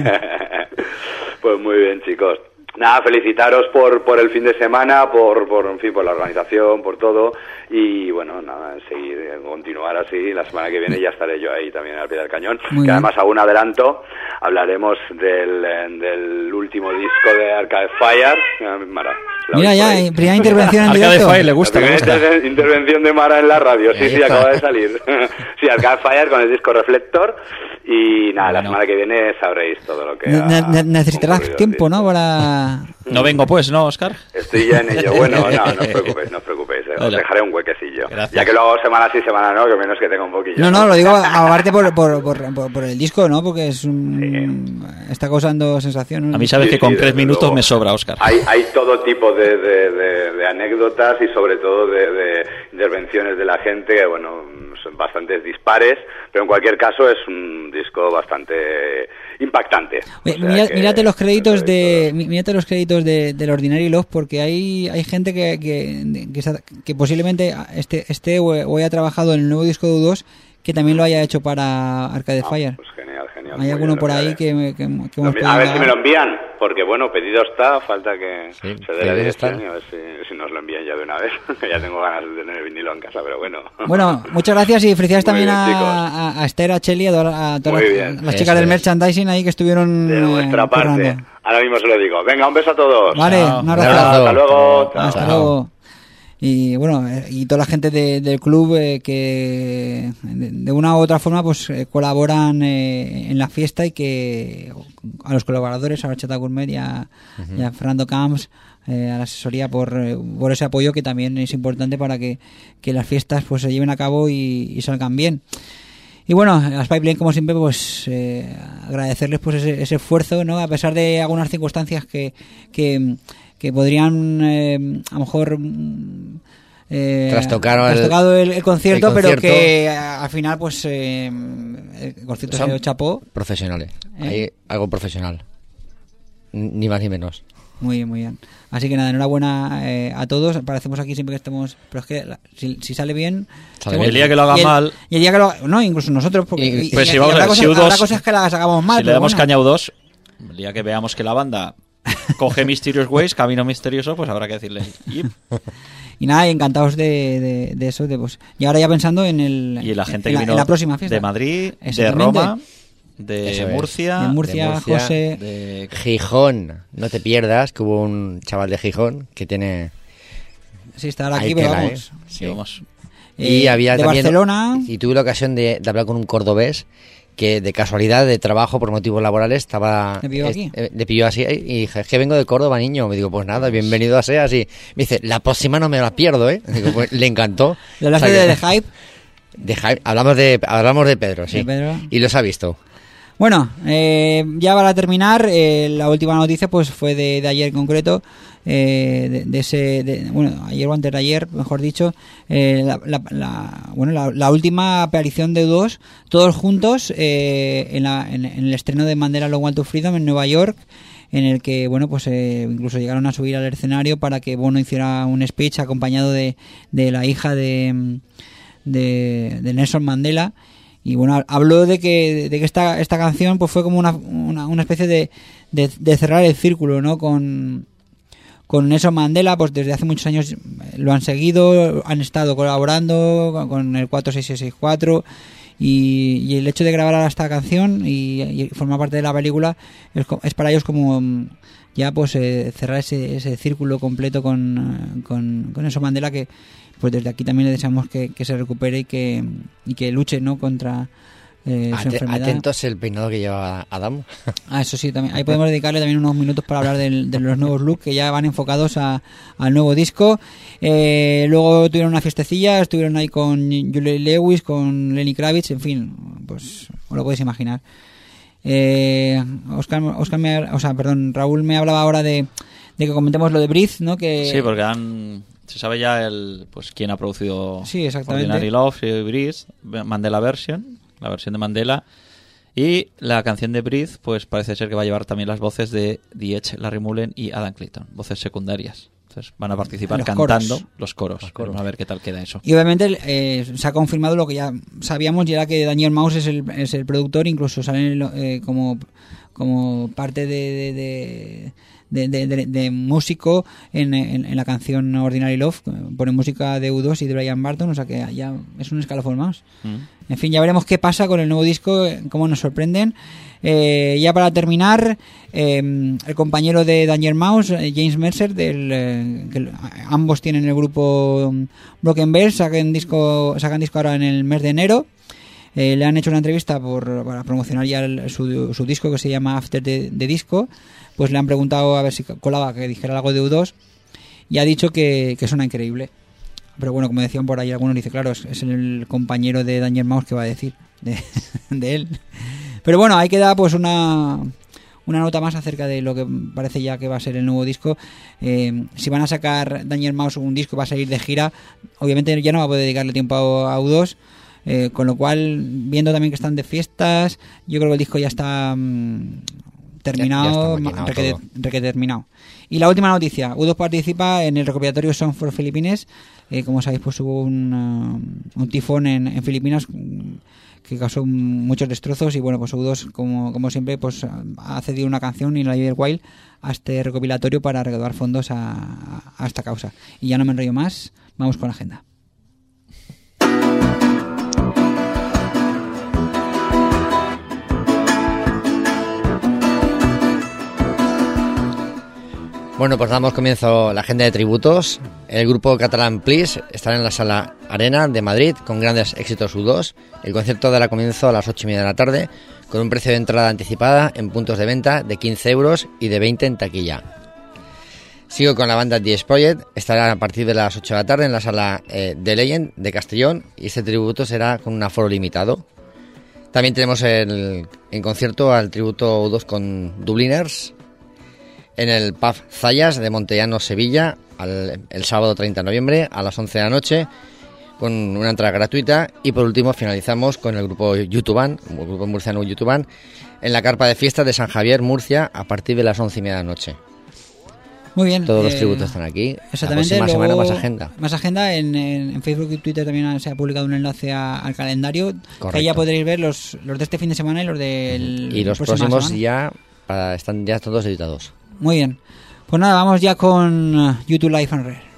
Pues muy bien, chicos. Nada, felicitaros por por el fin de semana, por por en fin, por la organización, por todo y bueno, nada, seguir, eh, continuar así. La semana que viene ya estaré yo ahí también al pie del cañón. Muy que bien. además hago un adelanto, hablaremos del, eh, del último disco de Arcade Fire. Ah, Mara, la Mira oís por ya, ahí. eh, primera intervención en Arcade directo. Fire le gusta, La le primera gusta. inter- intervención de Mara en la radio, sí, Ahí sí, está. acaba de salir. Sí, Arcade Fire con el disco Reflector y nada, la Bueno. semana que viene sabréis todo lo que Ne- ha ne- necesitarás ocurrido el tiempo, disco. ¿no? Para... No vengo pues, ¿no, Óscar? Estoy ya en ello. Bueno, no, no os preocupéis, no os preocupéis. eh, Os Hola. dejaré un huequecillo. Gracias. Ya que lo hago semana sí, semana no, que menos que tenga un poquillo. No, no, lo digo aparte por, por, por, por, por el disco, ¿no? Porque es un... está causando sensación. ¿no? A mí sabes Sí, que con sí, tres desde minutos luego. me sobra, Óscar. Hay, hay todo tipo de, de, de, de anécdotas y sobre todo de, de intervenciones de la gente, que bueno, son bastantes dispares, pero en cualquier caso es un disco bastante impactante. Oye, O sea mira- que- mírate los créditos de todos. mí- mírate los créditos de, del Ordinary Love porque hay hay gente que que, que, sa- que posiblemente esté esté o, o haya trabajado en el nuevo disco de U dos que también lo haya hecho para Arcade Ah, Fire. pues genial, genial. Hay muy alguno bien, por lo ahí miraré. que, me- que, que Lo hemos mi- podido A ver si me grabar. lo envían, porque bueno, pedido está, falta que Sí, se dé la pedido dirección está. y a ver si, si nos lo envían ya de una vez. Que ya tengo ganas de tener el vinilo en casa, pero bueno. Bueno, muchas gracias y felicidades Muy también bien, a, chicos. a, a Esther, a Cheli, a, todas- a todas Muy las, bien. las Eso chicas del es. merchandising ahí que estuvieron De eh, nuestra parte. currando. Ahora mismo se lo digo. Venga, un beso a todos. Vale, Chao. un abrazo. Un abrazo. Hasta luego. Chao. Hasta Chao. luego. Y bueno, eh, y toda la gente de- del club eh, que de, de una u otra forma pues eh, colaboran eh, en la fiesta y que a los colaboradores, a Horchata Gourmet y a, y a Fernando Camps, eh, a la asesoría por, eh, por ese apoyo que también es importante para que, que las fiestas pues se lleven a cabo y, y salgan bien. Y bueno, a Spipeline, como siempre, pues eh, agradecerles pues ese, ese esfuerzo, ¿no? A pesar de algunas circunstancias que, que, que podrían eh, a lo mejor eh, Trastocaron trastocado el, el, concierto, el pero concierto, que al final pues eh, el concierto se chapó. Profesionales, ¿Eh? hay algo profesional, ni más ni menos. Muy bien, muy bien. Así que nada, enhorabuena eh, a todos. Parecemos aquí siempre que estemos, pero es que la, si, si sale bien, sale bien. El día que lo haga y el, mal, y el día que lo no, incluso nosotros, porque y, y, pues y, si y vamos a ver, cosa, si U dos, otra cosa es que las hagamos mal. Si le damos bueno. caña a U dos, el día que veamos que la banda coge Mysterious Ways, camino misterioso, pues habrá que decirle. Yep. Y nada, encantados de, de, de eso, de pues. Y ahora ya pensando en el y la gente en que la, vino en la próxima fiesta de Madrid, de Roma. De Murcia, de Murcia, de Murcia, José, de Gijón, no te pierdas que hubo un chaval de Gijón que tiene sí estará aquí, pero vamos, ¿eh? Sí. vamos. Y eh, había de también Barcelona, y tuve la ocasión de, de hablar con un cordobés que de casualidad de trabajo por motivos laborales estaba ¿Le pilló aquí? Eh, le pilló así y dije, es que vengo de Córdoba, niño. Me digo, pues nada, bienvenido a SEAS. Y me dice, la próxima no me la pierdo, ¿eh? Digo, pues le encantó. ¿Le hablaste o sea, de, que, de Hype? De Hype, hablamos de, hablamos de Pedro, sí. ¿De Pedro? Y los ha visto. Bueno, eh, ya para terminar, eh, la última noticia pues fue de, de ayer en concreto, eh, de, de ese, de, bueno, ayer o antes de ayer, mejor dicho, eh, la, la, la, bueno, la, la última aparición de U dos, todos juntos, eh, en, la, en, en el estreno de Mandela Long Walk to Freedom en Nueva York, en el que, bueno, pues eh, incluso llegaron a subir al escenario para que Bono hiciera un speech acompañado de, de la hija de, de, de Nelson Mandela. Y bueno, habló de que, de que esta, esta canción pues fue como una, una, una especie de, de, de cerrar el círculo, ¿no? Con, con Nelson Mandela, pues desde hace muchos años lo han seguido, han estado colaborando con, con el cuatro seis seis cuatro y, y el hecho de grabar ahora esta canción y, y formar parte de la película es, es para ellos como ya pues eh, cerrar ese, ese círculo completo con, con, con Nelson Mandela, que pues desde aquí también le deseamos que, que se recupere y que, y que luche, ¿no? Contra eh, su Ate- enfermedad. Atentos el peinado que lleva Adam. Ah, eso sí, también. Ahí podemos dedicarle también unos minutos para hablar del, de los nuevos looks que ya van enfocados a, al nuevo disco. Eh, luego tuvieron una fiestecilla, estuvieron ahí con Julie Lewis, con Lenny Kravitz, en fin, pues os lo podéis imaginar. Eh, Oscar, Oscar me, o sea, perdón, Raúl me hablaba ahora de, de que comentemos lo de Breathe, ¿no? Que sí, porque han... Se sabe ya el pues quién ha producido sí, exactamente. Ordinary Love y Breathe, Mandela Version, la versión de Mandela, y la canción de Breathe pues parece ser que va a llevar también las voces de The Edge, Larry Mullen y Adam Clayton, voces secundarias. Entonces van a participar los cantando coros. los coros. Los coros. Vamos a ver qué tal queda eso. Y obviamente eh, se ha confirmado lo que ya sabíamos, y era que Daniel Mouse es el, es el productor, incluso sale eh, como, como parte de... de, de De, de, de, de músico en, en, en la canción Ordinary Love. Pone música de U dos y de Brian Barton, o sea que ya es un escalafón más. Mm. En fin, ya veremos qué pasa con el nuevo disco, cómo nos sorprenden. Eh, ya para terminar, eh, el compañero de Daniel Mouse, eh, James Mercer, del, eh, que ambos tienen el grupo Broken Bells, sacan disco, sacan disco ahora en el mes de enero. Eh, le han hecho una entrevista por, para promocionar ya el, su, su disco, que se llama After the, the Disco. Pues le han preguntado a ver si colaba que dijera algo de U dos y ha dicho que, que suena increíble. Pero bueno, como decían por ahí algunos, dice, claro, es, es el compañero de Daniel Mouse que va a decir de, de él. Pero bueno, ahí queda pues una, una nota más acerca de lo que parece ya que va a ser el nuevo disco. Eh, si van a sacar Daniel Mouse un disco, va a salir de gira, obviamente ya no va a poder dedicarle tiempo a, a U dos. Eh, con lo cual, viendo también que están de fiestas, yo creo que el disco ya está... Mmm, terminado, requete, requete terminado. Y la última noticia, U dos participa en el recopilatorio Song for Philippines. Eh, como sabéis, pues hubo un, uh, un tifón en, en Filipinas que causó muchos destrozos y bueno, pues U dos, como, como siempre, pues ha cedido una canción y la Year Wild a este recopilatorio para recaudar fondos a, a esta causa. Y ya no me enrollo más, vamos con la agenda. Bueno, pues damos comienzo a la agenda de tributos. El grupo catalán Please estará en la Sala Arena de Madrid con grandes éxitos U dos. El concierto dará comienzo a las ocho y media de la tarde con un precio de entrada anticipada en puntos de venta de quince euros y de veinte en taquilla. Sigo con la banda The Exploited, estará a partir de las ocho de la tarde en la Sala eh, de Legend de Castellón y este tributo será con un aforo limitado. También tenemos el, en concierto al tributo U dos con Dubliners. en el pub Zayas de Montellano, Sevilla, al- el sábado treinta de noviembre a las once de la noche, con una entrada gratuita. Y por último finalizamos con el grupo YouTuban, el grupo murciano YouTuban, en la carpa de fiestas de San Javier, Murcia, a partir de las once y media de la noche. Muy bien. Todos los eh, tributos están aquí. Exactamente. La próxima semana luego, más agenda. Más agenda. En, en- en Facebook y Twitter también se ha publicado un enlace a- al calendario. Que Correcto. ahí ya podréis ver los, los de este fin de semana y los del Y los próxima próximos semana. ya para, están ya todos editados. Muy bien. Pues nada, vamos ya con uh, YouTube Live and Rare.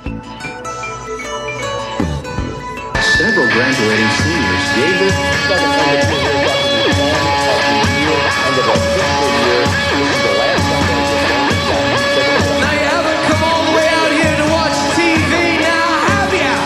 Several graduating seniors gave their Now you haven't come all the way out here to watch T V now, have ya?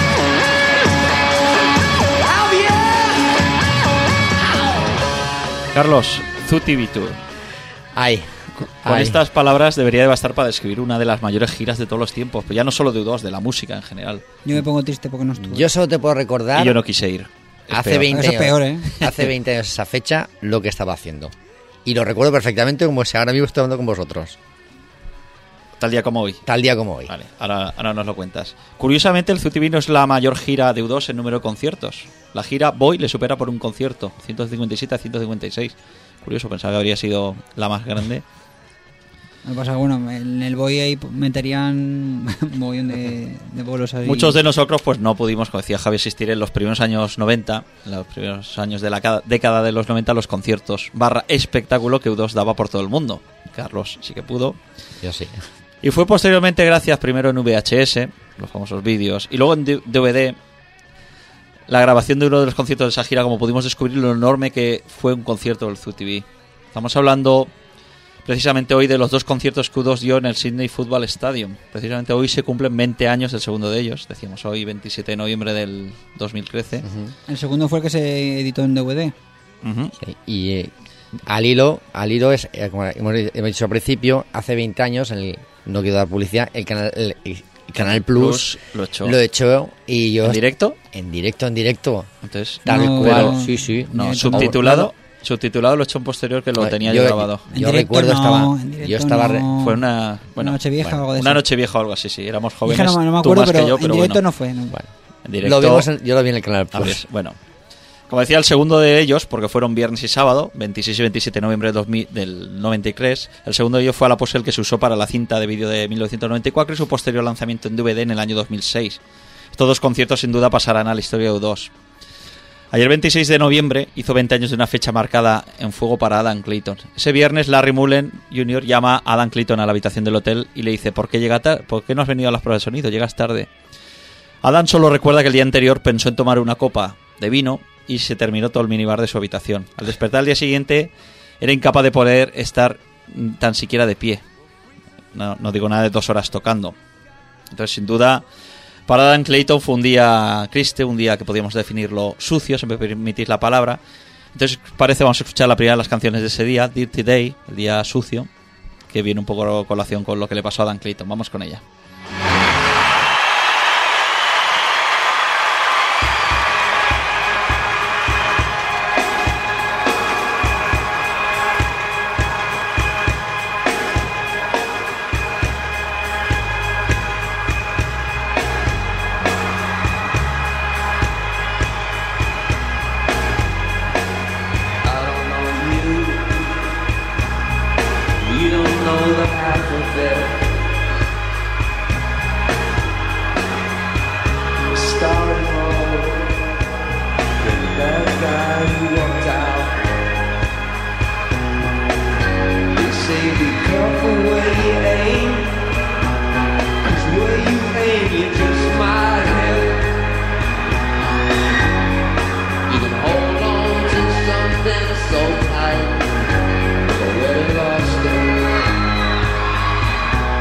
Have ya? Carlos, Zoo T V Tour. Ay, Con ay. estas palabras debería de bastar para describir una de las mayores giras de todos los tiempos, pero ya no solo de U dos, de la música en general. Yo me pongo triste porque no estuve. Yo solo te puedo recordar. Y yo no quise ir. Es Hace peor. veinte Eso es años, peor, ¿eh? hace veinte años esa fecha, lo que estaba haciendo. Y lo recuerdo perfectamente como si ahora mismo estoy hablando con vosotros. Tal día como hoy. Tal día como hoy. Vale, ahora, ahora nos lo cuentas. Curiosamente, el Zoo T V no es la mayor gira de U dos en número de conciertos. La gira Boy le supera por un concierto, ciento cincuenta y siete a ciento cincuenta y seis. Curioso, pensaba que habría sido la más grande. Lo que pasa es que, bueno, en el Boy ahí meterían un mogollón de, de bolos ahí. Muchos de nosotros pues no pudimos, como decía Javier, asistir en los primeros años noventa, en los primeros años de la ca- década de los noventa, los conciertos barra espectáculo que U dos daba por todo el mundo. Carlos sí que pudo. Yo sí. Y fue posteriormente gracias primero en V H S, los famosos vídeos, y luego en D V D, la grabación de uno de los conciertos de esa gira, como pudimos descubrir lo enorme que fue un concierto del Zoo T V. Estamos hablando precisamente hoy de los dos conciertos que U dos dio en el Sydney Football Stadium. Precisamente hoy se cumplen veinte años del segundo de ellos. Decíamos hoy, veintisiete de noviembre del dos mil trece. El segundo fue el que se editó en D V D. Uh-huh. Sí, y eh, al hilo, al hilo es, eh, como hemos hemos dicho al principio, hace veinte años, el, no quiero dar publicidad, el canal, el, el Canal Plus, Plus lo echó. lo echó y yo... ¿En directo? En directo, en directo. Entonces, Tal No, cual, pero- sí, sí. no, Directo, subtitulado. Subtitulado lo he hecho en posterior, que lo No, tenía yo- yo grabado. En Yo directo recuerdo, no, estaba... en directo Yo estaba... re- no. Fue una... Bueno, Una noche vieja bueno, o algo de Una eso. noche vieja o algo así, sí. Éramos Dije, jóvenes. no, no me tú acuerdo, más que pero yo, en pero directo bueno. no fue. No. Bueno, En directo, lo vimos en- yo lo vi en el Canal a Plus. ver, bueno. Como decía, el segundo de ellos, porque fueron viernes y sábado, veintiséis y veintisiete de noviembre de dos mil del noventa y tres, el segundo de ellos fue a la pose el que se usó para la cinta de vídeo de mil novecientos noventa y cuatro y su posterior lanzamiento en D V D en el año dos mil seis. Estos dos conciertos sin duda pasarán a la historia de U dos. Ayer veintiséis de noviembre hizo veinte años de una fecha marcada en fuego para Adam Clayton. Ese viernes Larry Mullen junior llama a Adam Clayton a la habitación del hotel y le dice: ¿Por qué, llega tar- ¿Por qué no has venido a las pruebas de sonido? Llegas tarde. Adam solo recuerda que el día anterior pensó en tomar una copa de vino y se terminó todo el minibar de su habitación. Al despertar al día siguiente era incapaz de poder estar mm, tan siquiera de pie. No, no digo nada de dos horas tocando. Entonces, sin duda, para Adam Clayton fue un día triste, un día que podríamos definirlo sucio, si me permitís la palabra. Entonces, parece vamos a escuchar la primera de las canciones de ese día, Dirty Day, el día sucio, que viene un poco a colación con lo que le pasó a Adam Clayton. Vamos con ella. I don't know you. You don't know the half of it. We started wrong. With that guy who walked out. They say be careful where you aim. 'Cause where you aim, you just might hit. You can hold on to something so tight, but where you lost it.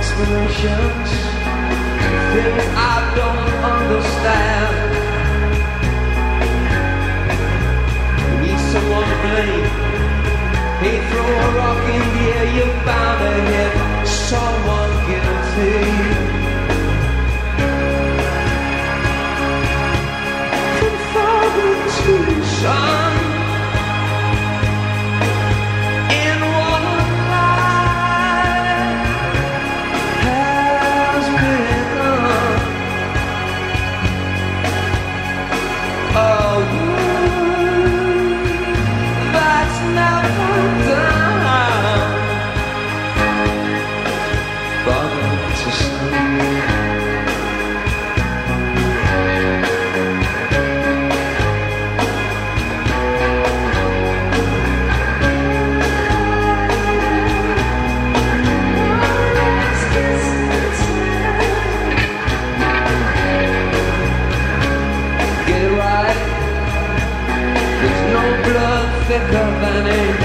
explanations, things I don't understand. You need someone to blame. Hey, throw a rock in the air, you're bound to hit someone guilty. From father to son, in one life has begun. A word that's never done. Father to son. Get it right. There's no blood thicker than ink.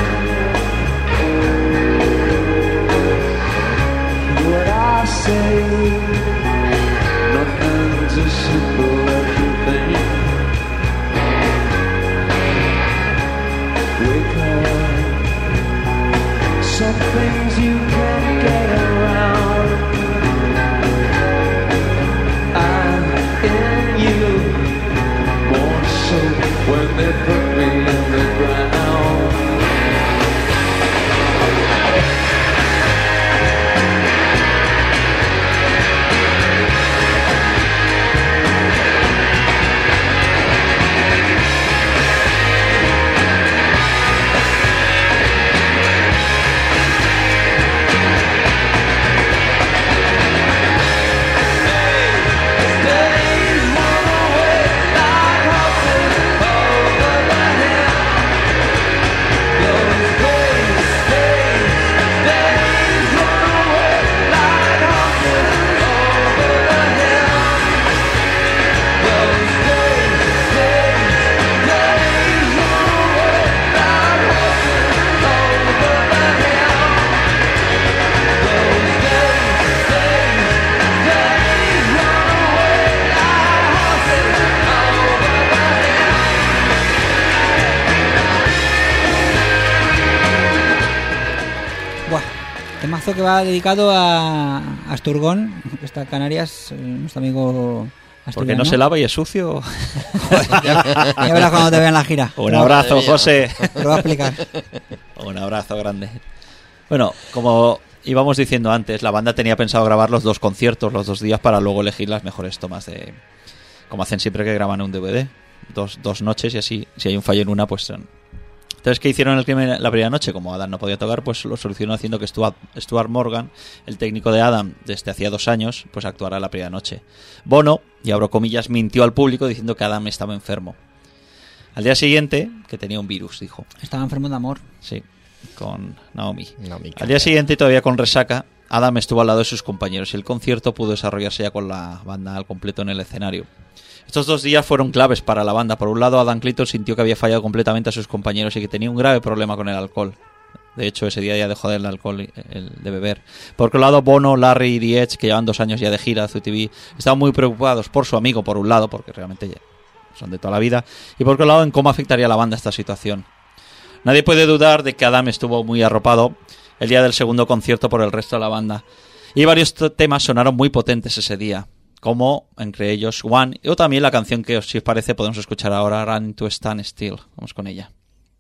What I say, nothing's as simple as you think. Wake up. Some things you can't get around. I'm in you, more so when they put me in the ground. Buah, temazo que va dedicado a Asturgón, que está en Canarias, eh, nuestro amigo asturiano. Porque no se lava y es sucio. ya, ya verás cuando te vean la gira. Un abrazo, José. Te lo voy a explicar. Un abrazo grande. Bueno, como íbamos diciendo antes, la banda tenía pensado grabar los dos conciertos los dos días para luego elegir las mejores tomas de... Como hacen siempre que graban un D V D. Dos, dos noches y así, si hay un fallo en una, pues... Entonces, ¿qué hicieron el crimen la primera noche? Como Adam no podía tocar, pues lo solucionó haciendo que Stuart, Stuart Morgan, el técnico de Adam desde hacía dos años, pues actuara la primera noche. Bono, y abro comillas, mintió al público diciendo que Adam estaba enfermo. Al día siguiente, que tenía un virus, dijo. Estaba enfermo de amor. Sí, con Naomi. Naomi Al día siguiente, todavía con resaca, Adam estuvo al lado de sus compañeros y el concierto pudo desarrollarse ya con la banda al completo en el escenario. Estos dos días fueron claves para la banda. Por un lado, Adam Clayton sintió que había fallado completamente a sus compañeros y que tenía un grave problema con el alcohol. De hecho, ese día ya dejó del alcohol el de beber. Por otro lado, Bono, Larry y The Edge, que llevan dos años ya de gira de U T V, estaban muy preocupados por su amigo, por un lado, porque realmente ya son de toda la vida, y por otro lado, en cómo afectaría a la banda esta situación. Nadie puede dudar de que Adam estuvo muy arropado el día del segundo concierto por el resto de la banda. Y varios temas sonaron muy potentes ese día, como entre ellos One, o también la canción que, si os parece, podemos escuchar ahora, Run to Stand Still. Vamos con ella.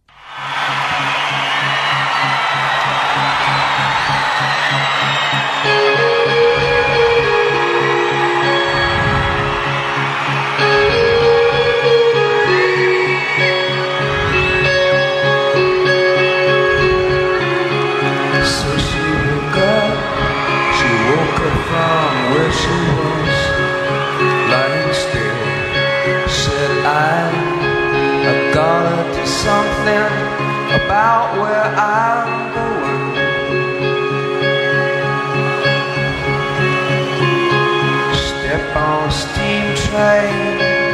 Something about where I'm going. Step on a steam train,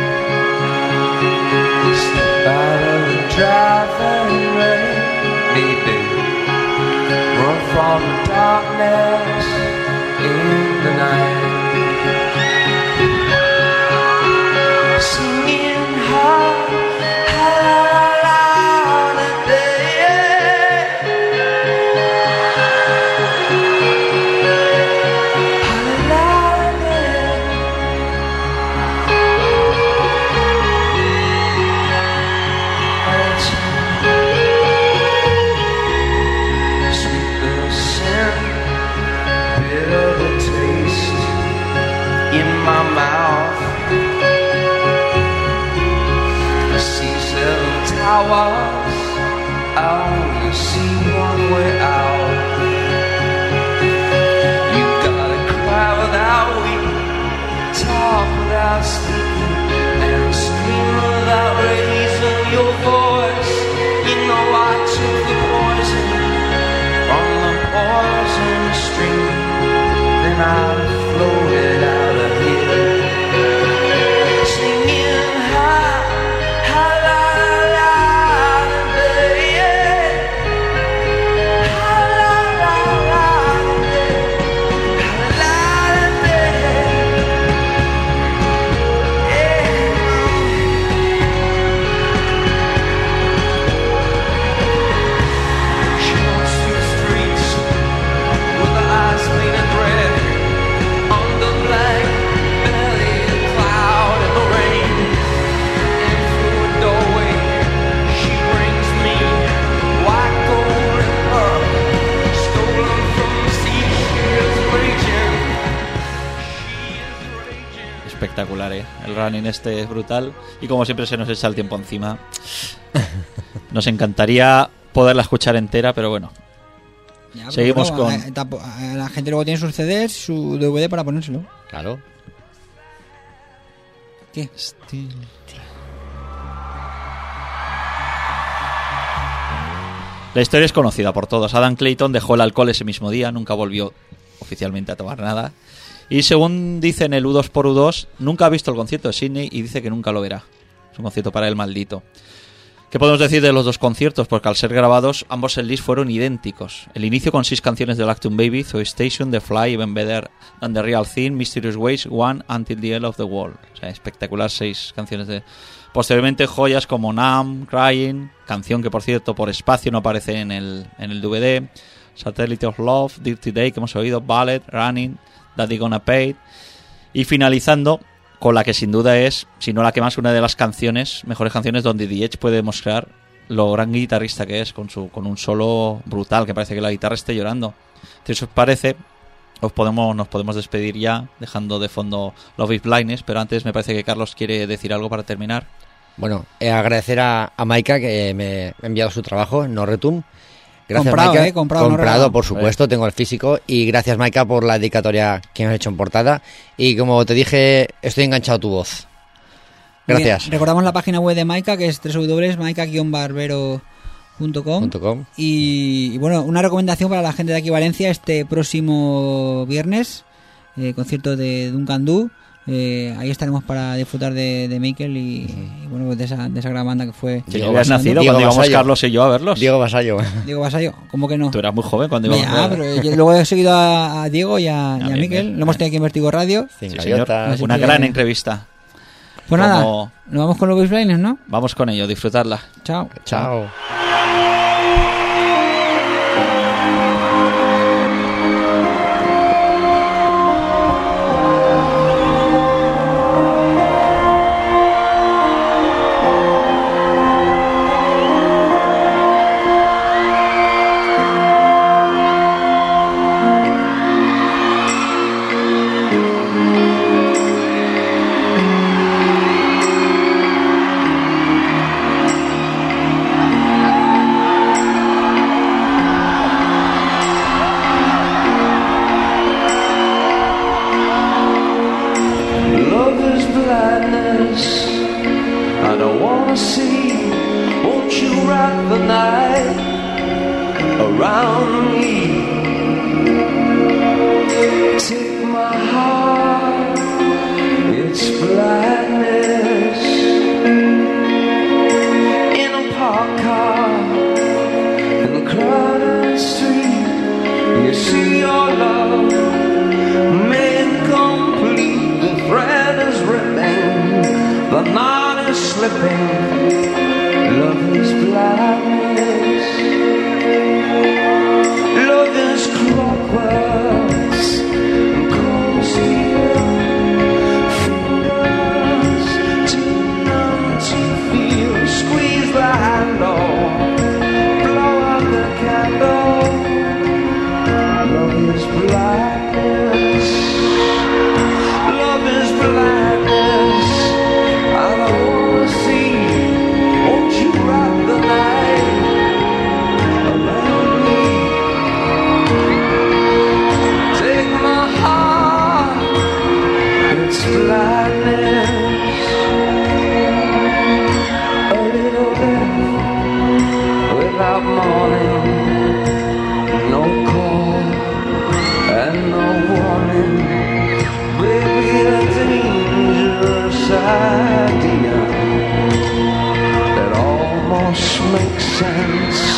step out of the driving rain. Need to run from the darkness my mouth. I see seven towers. I only see one way out. You gotta cry without weeping, talk without speaking, and scream without raising your voice. You know I took the poison from the poison stream, then I floated out of here, singing high, high, la, la, la, baby, high, la, la, la, la, la, baby, she walks through the streets with her eyes painted red, under black belly, a cloud in the rain. In through a doorway, she brings me white gold and pearl, stolen from the sea. She is raging. Espectacular, ¿eh? El running este es brutal. Y como siempre se nos echa el tiempo encima. Nos encantaría poderla escuchar entera, pero bueno. Ya, pero Seguimos bueno, con... eh, tapo- eh, la gente luego tiene sus C Ds, su D V D para ponérselo. Claro. ¿Qué? La historia es conocida por todos. Adam Clayton dejó el alcohol ese mismo día, nunca volvió oficialmente a tomar nada. Y según dice en el U dos por U dos, nunca ha visto el concierto de Sydney y dice que nunca lo verá. Es un concierto para él maldito. ¿Qué podemos decir de los dos conciertos? Porque al ser grabados, ambos setlists fueron idénticos. El inicio con seis canciones de Acton Baby, Zoe Station, The Fly, Even Better Than The Real Thing, Mysterious Ways, One, Until the End of the World. O sea, espectacular, seis canciones de... Posteriormente, joyas como Numb, Crying, canción que, por cierto, por espacio no aparece en el, en el D V D, Satellite of Love, Dirty Day, que hemos oído, Ballet, Running, Daddy Gonna Pay. Y finalizando con la que sin duda es, si no la que más, una de las canciones, mejores canciones donde The Edge puede mostrar lo gran guitarrista que es, con su con un solo brutal, que parece que la guitarra esté llorando. Entonces, si os parece, os podemos, nos podemos despedir ya, dejando de fondo Love is Blindness, pero antes me parece que Carlos quiere decir algo para terminar. Bueno, eh, agradecer a, a Maika que me ha enviado su trabajo, No Return. Gracias, Comprado, Maika. eh, comprado, no comprado regalado. por supuesto, tengo el físico. Y gracias, Maika, por la dedicatoria que me has hecho en portada. Y como te dije, estoy enganchado a tu voz. Gracias. Bien, recordamos la página web de Maika, que es doble u doble u doble u punto maika guion barbero punto com. Punto com. Y, y bueno, una recomendación para la gente de aquí Valencia este próximo viernes, eh, concierto de Duncan Du. Eh, ahí estaremos para disfrutar de, de Mikel y, y bueno, pues de esa, de esa gran banda que fue. Si no hubieras nacido Diego cuando íbamos Vasallo. Carlos y yo a verlos. Diego Vasallo. Diego Vasallo, ¿cómo que no? Tú eras muy joven cuando íbamos Ya, a pero yo luego he seguido a, a Diego y a, y a bien, Mikel. bien. Lo hemos tenido aquí en Vertigo Radio. Sí, Sin señor. gallotas. Una Así que- gran entrevista. Pues nada, Como- nos vamos con los Blindness, ¿no? Vamos con ello, disfrutarla. Chao. Chao. Love is blindness. I don't wanna see. Won't you wrap the night around me? Take my heart. It's blindness. In a park car, in the crowded street, you see your love made complete. The thread is ripping, the knot is slipping. Love is blindness. sense.